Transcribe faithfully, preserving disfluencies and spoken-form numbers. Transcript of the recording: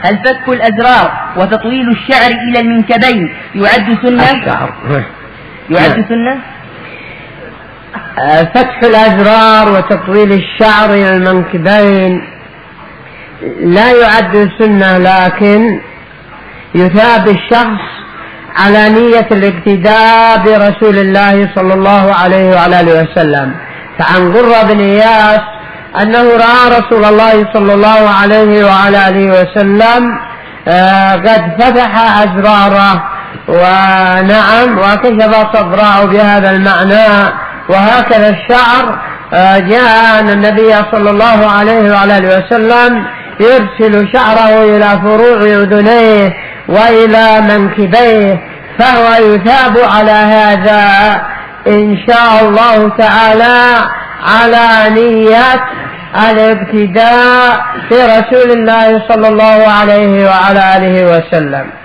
هل فك الأزرار وتطويل الشعر إلى المنكبين يعد سنة؟ الشعر يعد سنة؟ فتح الأزرار وتطويل الشعر إلى المنكبين لا يعد سنة، لكن يثاب الشخص على نية الاقتداء برسول الله صلى الله عليه وعلى آله وسلم. فعن قرة بن إياس أنه رأى رسول الله صلى الله عليه وعلى آله وسلم قد فتح أزراره ونعم وكشف صدره بهذا المعنى. وهكذا الشعر جاء أن النبي صلى الله عليه وعلى آله وسلم يرسل شعره إلى فروع أذنيه وإلى منكبيه، فهو يثاب على هذا إن شاء الله تعالى على نية الابتداء برسول الله صلى الله عليه وعلى آله وسلم.